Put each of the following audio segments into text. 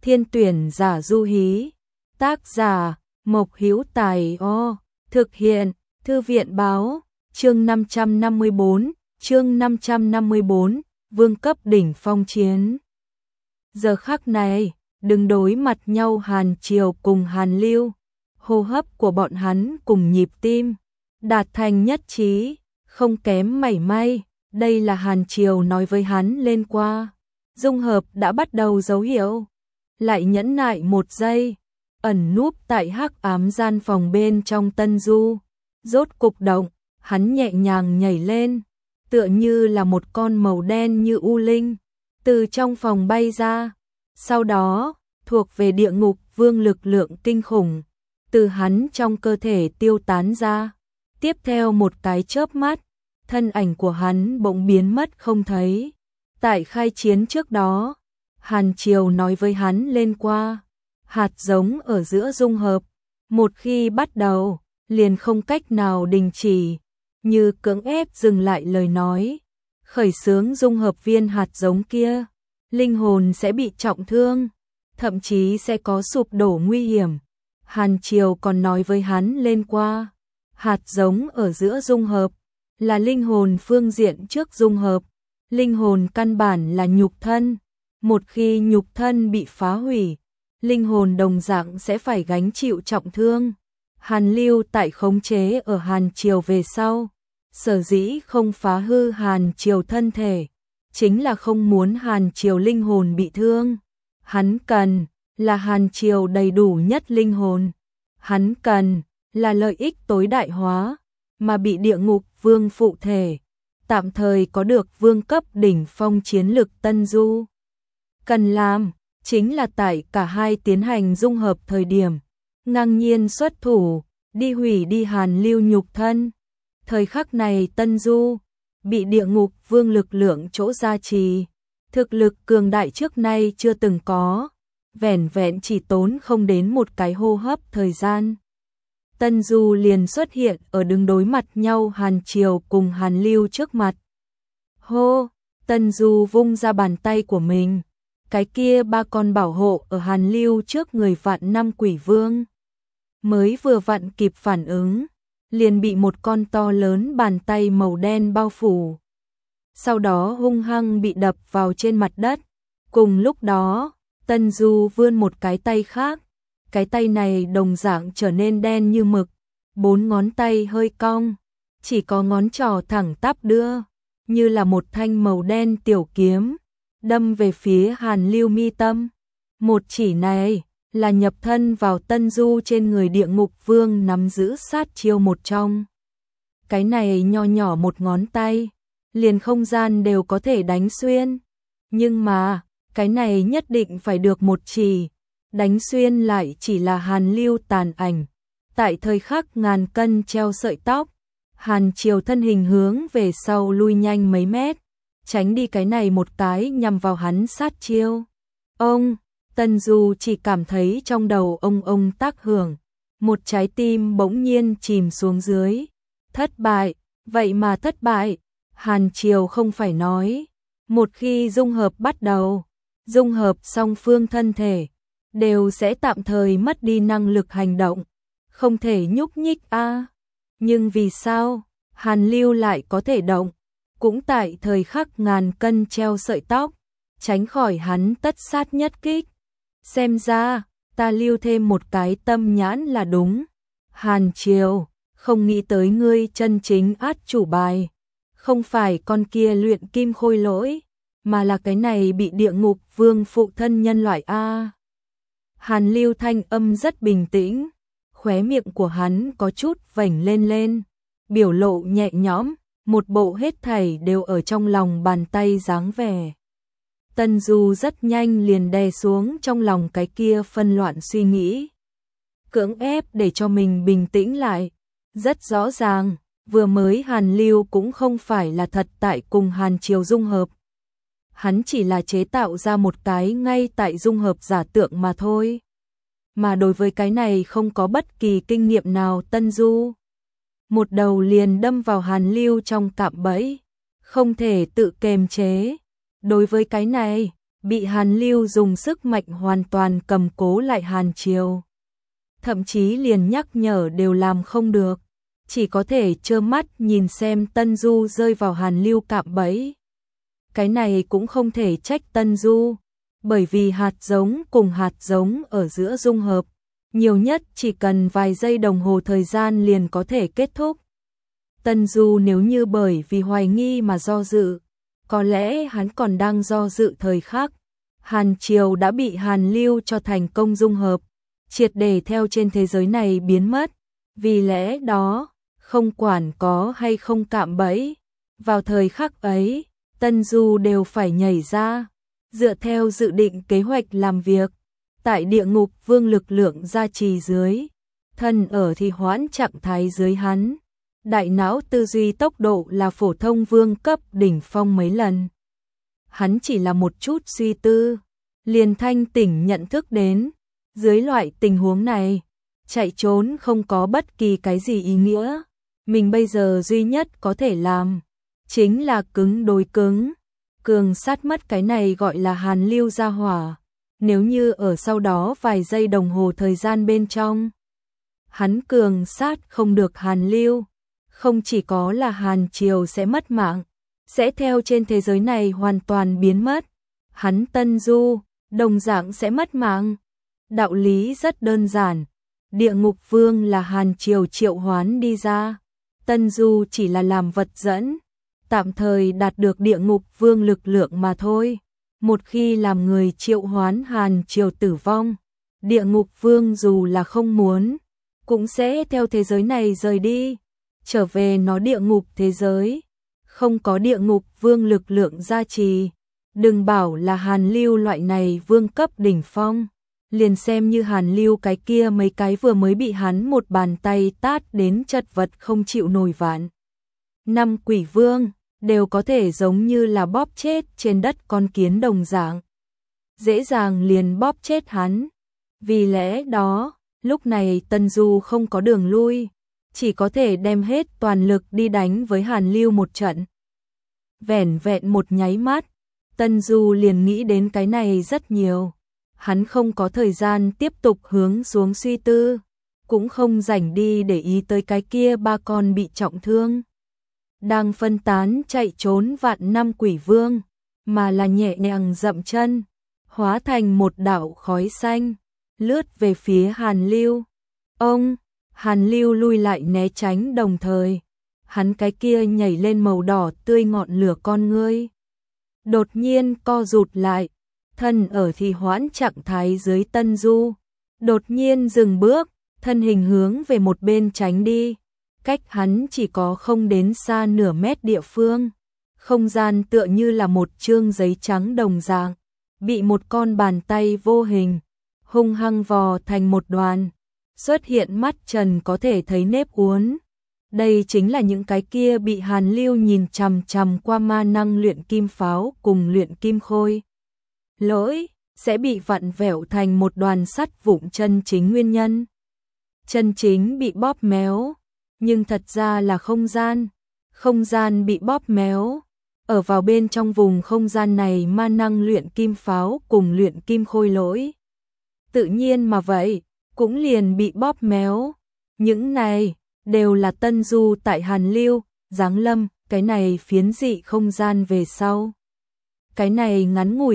Thiên tuyển giả du hí. Tác giả Mộc Hữu Tài. Thực hiện Thư viện báo. Chương 554, vương cấp đỉnh phong chiến. Giờ khắc này, đứng đối mặt nhau Hàn Triều cùng Hàn Lưu, hô hấp của bọn hắn cùng nhịp tim, đạt thành nhất trí, không kém mảy may. Đây là Hàn Triều nói với hắn lên qua. Dung hợp đã bắt đầu dấu hiệu. Lại nhẫn nại một giây, ẩn núp tại hắc ám gian phòng bên trong Tân Du. Rốt cục động, hắn nhẹ nhàng nhảy lên, tựa như là một con màu đen như u linh, từ trong phòng bay ra. Sau đó, thuộc về địa ngục vương lực lượng kinh khủng, từ hắn trong cơ thể tiêu tán ra. Tiếp theo một cái chớp mắt, thân ảnh của hắn bỗng biến mất không thấy. Tại khai chiến trước đó, Hàn Triều nói với hắn lên qua, hạt giống ở giữa dung hợp, một khi bắt đầu, liền không cách nào đình chỉ, như cưỡng ép dừng lại lời nói. Khởi xướng dung hợp viên hạt giống kia, linh hồn sẽ bị trọng thương, thậm chí sẽ có sụp đổ nguy hiểm. Hàn Triều còn nói với hắn lên qua, hạt giống ở giữa dung hợp, là linh hồn phương diện trước dung hợp. Linh hồn căn bản là nhục thân, một khi nhục thân bị phá hủy, linh hồn đồng dạng sẽ phải gánh chịu trọng thương. Hàn Lưu tại khống chế ở Hàn Triều về sau, sở dĩ không phá hư Hàn Triều thân thể, chính là không muốn Hàn Triều linh hồn bị thương. Hắn cần là Hàn Triều đầy đủ nhất linh hồn, hắn cần là lợi ích tối đại hóa, mà bị địa ngục vương phụ thể, tạm thời có được vương cấp đỉnh phong chiến lực Tân Du. Cần làm, chính là tại cả hai tiến hành dung hợp thời điểm, ngang nhiên xuất thủ, đi hủy đi Hàn Lưu nhục thân. Thời khắc này Tân Du, bị địa ngục vương lực lượng chỗ gia trì, thực lực cường đại trước nay chưa từng có, vẻn vẹn chỉ tốn không đến một cái hô hấp thời gian. Tân Du liền xuất hiện ở đứng đối mặt nhau Hàn Triều cùng Hàn Lưu trước mặt. Hô, Tân Du vung ra bàn tay của mình, cái kia ba con bảo hộ ở Hàn Lưu trước người vạn năm quỷ vương. Mới vừa vặn kịp phản ứng, liền bị một con to lớn bàn tay màu đen bao phủ. Sau đó hung hăng bị đập vào trên mặt đất. Cùng lúc đó, Tân Du vươn một cái tay khác. Cái tay này đồng dạng trở nên đen như mực, 4 ngón tay hơi cong, chỉ có ngón trỏ thẳng tắp đưa, như là một thanh màu đen tiểu kiếm, đâm về phía Hàn Lưu mi tâm. Một chỉ này là nhập thân vào Tân Du trên người địa ngục vương nắm giữ sát chiêu một trong. Cái này nho nhỏ một ngón tay, liền không gian đều có thể đánh xuyên. Nhưng mà, cái này nhất định phải được một chỉ, đánh xuyên lại chỉ là Hàn Lưu tàn ảnh. Tại thời khắc ngàn cân treo sợi tóc, Hàn Triều thân hình hướng về sau lui nhanh mấy mét, tránh đi cái này một cái nhằm vào hắn sát chiêu. Ông, Tân Du chỉ cảm thấy trong đầu ông tác hưởng, một trái tim bỗng nhiên chìm xuống dưới. Thất bại, vậy mà thất bại. Hàn Triều không phải nói, một khi dung hợp bắt đầu, dung hợp song phương thân thể, đều sẽ tạm thời mất đi năng lực hành động, không thể nhúc nhích a. Nhưng vì sao Hàn Lưu lại có thể động, cũng tại thời khắc ngàn cân treo sợi tóc, tránh khỏi hắn tất sát nhất kích. Xem ra, ta lưu thêm một cái tâm nhãn là đúng. Hàn Triều, không nghĩ tới ngươi chân chính át chủ bài, không phải con kia luyện kim khôi lỗi, mà là cái này bị địa ngục vương phụ thân nhân loại a. Hàn Lưu thanh âm rất bình tĩnh, khóe miệng của hắn có chút vểnh lên, biểu lộ nhẹ nhõm, một bộ hết thảy đều ở trong lòng bàn tay dáng vẻ. Tân Du rất nhanh liền đè xuống trong lòng cái kia phân loạn suy nghĩ, cưỡng ép để cho mình bình tĩnh lại. Rất rõ ràng, vừa mới Hàn Lưu cũng không phải là thật tại cùng Hàn Triều dung hợp. Hắn chỉ là chế tạo ra một cái ngay tại dung hợp giả tượng mà thôi. Mà đối với cái này không có bất kỳ kinh nghiệm nào Tân Du. Một đầu liền đâm vào Hàn Lưu trong cạm bẫy, không thể tự kềm chế. Đối với cái này, bị Hàn Lưu dùng sức mạnh hoàn toàn cầm cố lại Hàn Triều. Thậm chí liền nhắc nhở đều làm không được, chỉ có thể trơ mắt nhìn xem Tân Du rơi vào Hàn Lưu cạm bẫy. Cái này cũng không thể trách Tân Du, bởi vì hạt giống cùng hạt giống ở giữa dung hợp, nhiều nhất chỉ cần vài giây đồng hồ thời gian liền có thể kết thúc. Tân Du nếu như bởi vì hoài nghi mà do dự, có lẽ hắn còn đang do dự thời khắc. Hàn Triều đã bị Hàn Lưu cho thành công dung hợp, triệt để theo trên thế giới này biến mất. Vì lẽ đó, không quản có hay không cạm bẫy, vào thời khắc ấy, Tân Du đều phải nhảy ra, dựa theo dự định kế hoạch làm việc. Tại địa ngục vương lực lượng gia trì dưới, thân ở thì hoãn trạng thái dưới hắn. Đại não tư duy tốc độ là phổ thông vương cấp đỉnh phong mấy lần. Hắn chỉ là một chút suy tư, liền thanh tỉnh nhận thức đến, dưới loại tình huống này, chạy trốn không có bất kỳ cái gì ý nghĩa. Mình bây giờ duy nhất có thể làm, chính là cứng đối cứng, cường sát mất cái này gọi là Hàn Lưu gia hỏa. Nếu như ở sau đó vài giây đồng hồ thời gian bên trong, hắn cường sát không được Hàn Lưu, không chỉ có là Hàn Triều sẽ mất mạng, sẽ theo trên thế giới này hoàn toàn biến mất. Hắn Tân Du, đồng dạng sẽ mất mạng. Đạo lý rất đơn giản, địa ngục vương là Hàn Triều triệu hoán đi ra, Tân Du chỉ là làm vật dẫn, tạm thời đạt được địa ngục vương lực lượng mà thôi. Một khi làm người triệu hoán Hàn Triều tử vong, địa ngục vương dù là không muốn, cũng sẽ theo thế giới này rời đi, trở về nó địa ngục thế giới. Không có địa ngục vương lực lượng gia trì, đừng bảo là Hàn Lưu loại này vương cấp đỉnh phong, liền xem như Hàn Lưu cái kia mấy cái vừa mới bị hắn một bàn tay tát đến chật vật không chịu nổi vạn. Năm quỷ vương đều có thể giống như là bóp chết trên đất con kiến đồng dạng, dễ dàng liền bóp chết hắn. Vì lẽ đó, lúc này Tân Du không có đường lui, chỉ có thể đem hết toàn lực đi đánh với Hàn Lưu một trận. Vẻn vẹn một nháy mắt, Tân Du liền nghĩ đến cái này rất nhiều. Hắn không có thời gian tiếp tục hướng xuống suy tư, cũng không rảnh đi để ý tới cái kia ba con bị trọng thương, đang phân tán chạy trốn vạn năm quỷ vương, mà là nhẹ nhàng dậm chân, hóa thành một đạo khói xanh, lướt về phía Hàn Lưu. Ông, Hàn Lưu lui lại né tránh đồng thời, hắn cái kia nhảy lên màu đỏ tươi ngọn lửa con ngươi. Đột nhiên co rụt lại, thân ở thì hoãn trạng thái dưới Tân Du. Đột nhiên dừng bước, thân hình hướng về một bên tránh đi. Cách hắn chỉ có không đến xa nửa mét địa phương. Không gian tựa như là một chương giấy trắng đồng dạng, bị một con bàn tay vô hình hung hăng vò thành một đoàn, xuất hiện mắt trần có thể thấy nếp uốn. Đây chính là những cái kia bị Hàn Lưu nhìn chằm chằm qua ma năng luyện kim pháo cùng luyện kim khôi lỗi, sẽ bị vặn vẹo thành một đoàn sắt vụn chân chính nguyên nhân. Chân chính bị bóp méo, nhưng thật ra là không gian bị bóp méo. Ở vào bên trong vùng không gian này ma năng luyện kim pháo cùng luyện kim khôi lỗi, tự nhiên mà vậy, cũng liền bị bóp méo. Những này đều là Tân Du tại Hàn Lưu giáng lâm cái này phiến dị không gian về sau. Cái này ngắn ngủi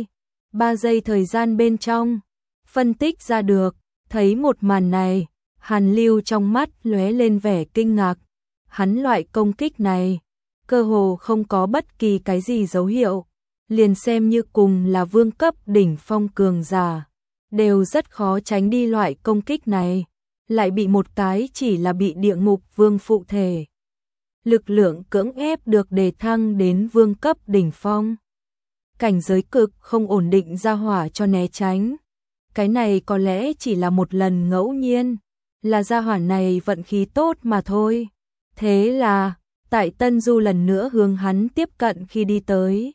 2-3 giây thời gian bên trong, phân tích ra được, thấy một màn này, Hàn Lưu trong mắt lóe lên vẻ kinh ngạc. Hắn loại công kích này, cơ hồ không có bất kỳ cái gì dấu hiệu, liền xem như cùng là vương cấp đỉnh phong cường giả, đều rất khó tránh đi loại công kích này, lại bị một cái chỉ là bị địa ngục vương phụ thể lực lượng cưỡng ép được đề thăng đến vương cấp đỉnh phong. Cảnh giới cực không ổn định ra hỏa cho né tránh. Cái này có lẽ chỉ là một lần ngẫu nhiên, là gia hỏa này vận khí tốt mà thôi. Thế là, tại Tân Du lần nữa hướng hắn tiếp cận khi đi tới,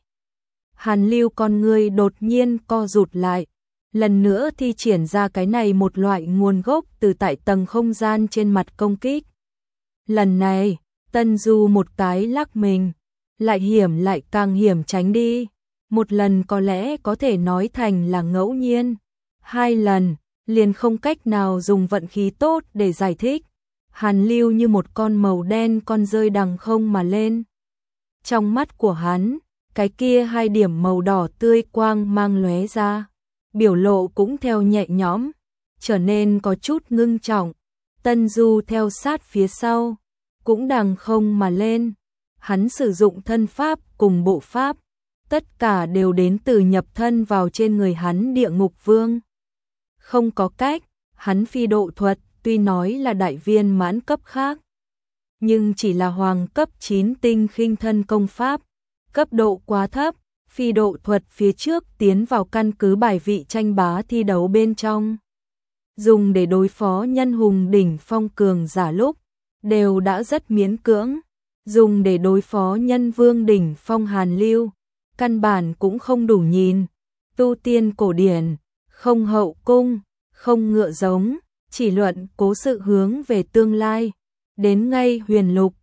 Hàn Lưu con người đột nhiên co rụt lại, lần nữa thi triển ra cái này một loại nguồn gốc từ tại tầng không gian trên mặt công kích. Lần này, Tân Du một cái lắc mình, lại hiểm lại càng hiểm tránh đi. một lần có lẽ có thể nói thành là ngẫu nhiên, 2 lần liền không cách nào dùng vận khí tốt để giải thích. Hàn Lưu như một con màu đen con rơi đằng không mà lên. Trong mắt của hắn, cái kia 2 điểm màu đỏ tươi quang mang lóe ra, biểu lộ cũng theo nhẹ nhõm, trở nên có chút ngưng trọng. Tân Du theo sát phía sau, cũng đằng không mà lên. Hắn sử dụng thân pháp cùng bộ pháp, tất cả đều đến từ nhập thân vào trên người hắn Địa Ngục Vương. Không có cách, hắn phi độ thuật tuy nói là đại viên mãn cấp khác, nhưng chỉ là hoàng cấp 9 tinh khinh thân công pháp, cấp độ quá thấp. Phi độ thuật phía trước tiến vào căn cứ bài vị tranh bá thi đấu bên trong, dùng để đối phó nhân hùng đỉnh phong cường giả lúc đều đã rất miễn cưỡng, dùng để đối phó nhân vương đỉnh phong Hàn Lưu căn bản cũng không đủ nhìn. Tu tiên cổ điển, không hậu cung, không ngựa giống, chỉ luận cố sự hướng về tương lai. Đến ngay huyền lục,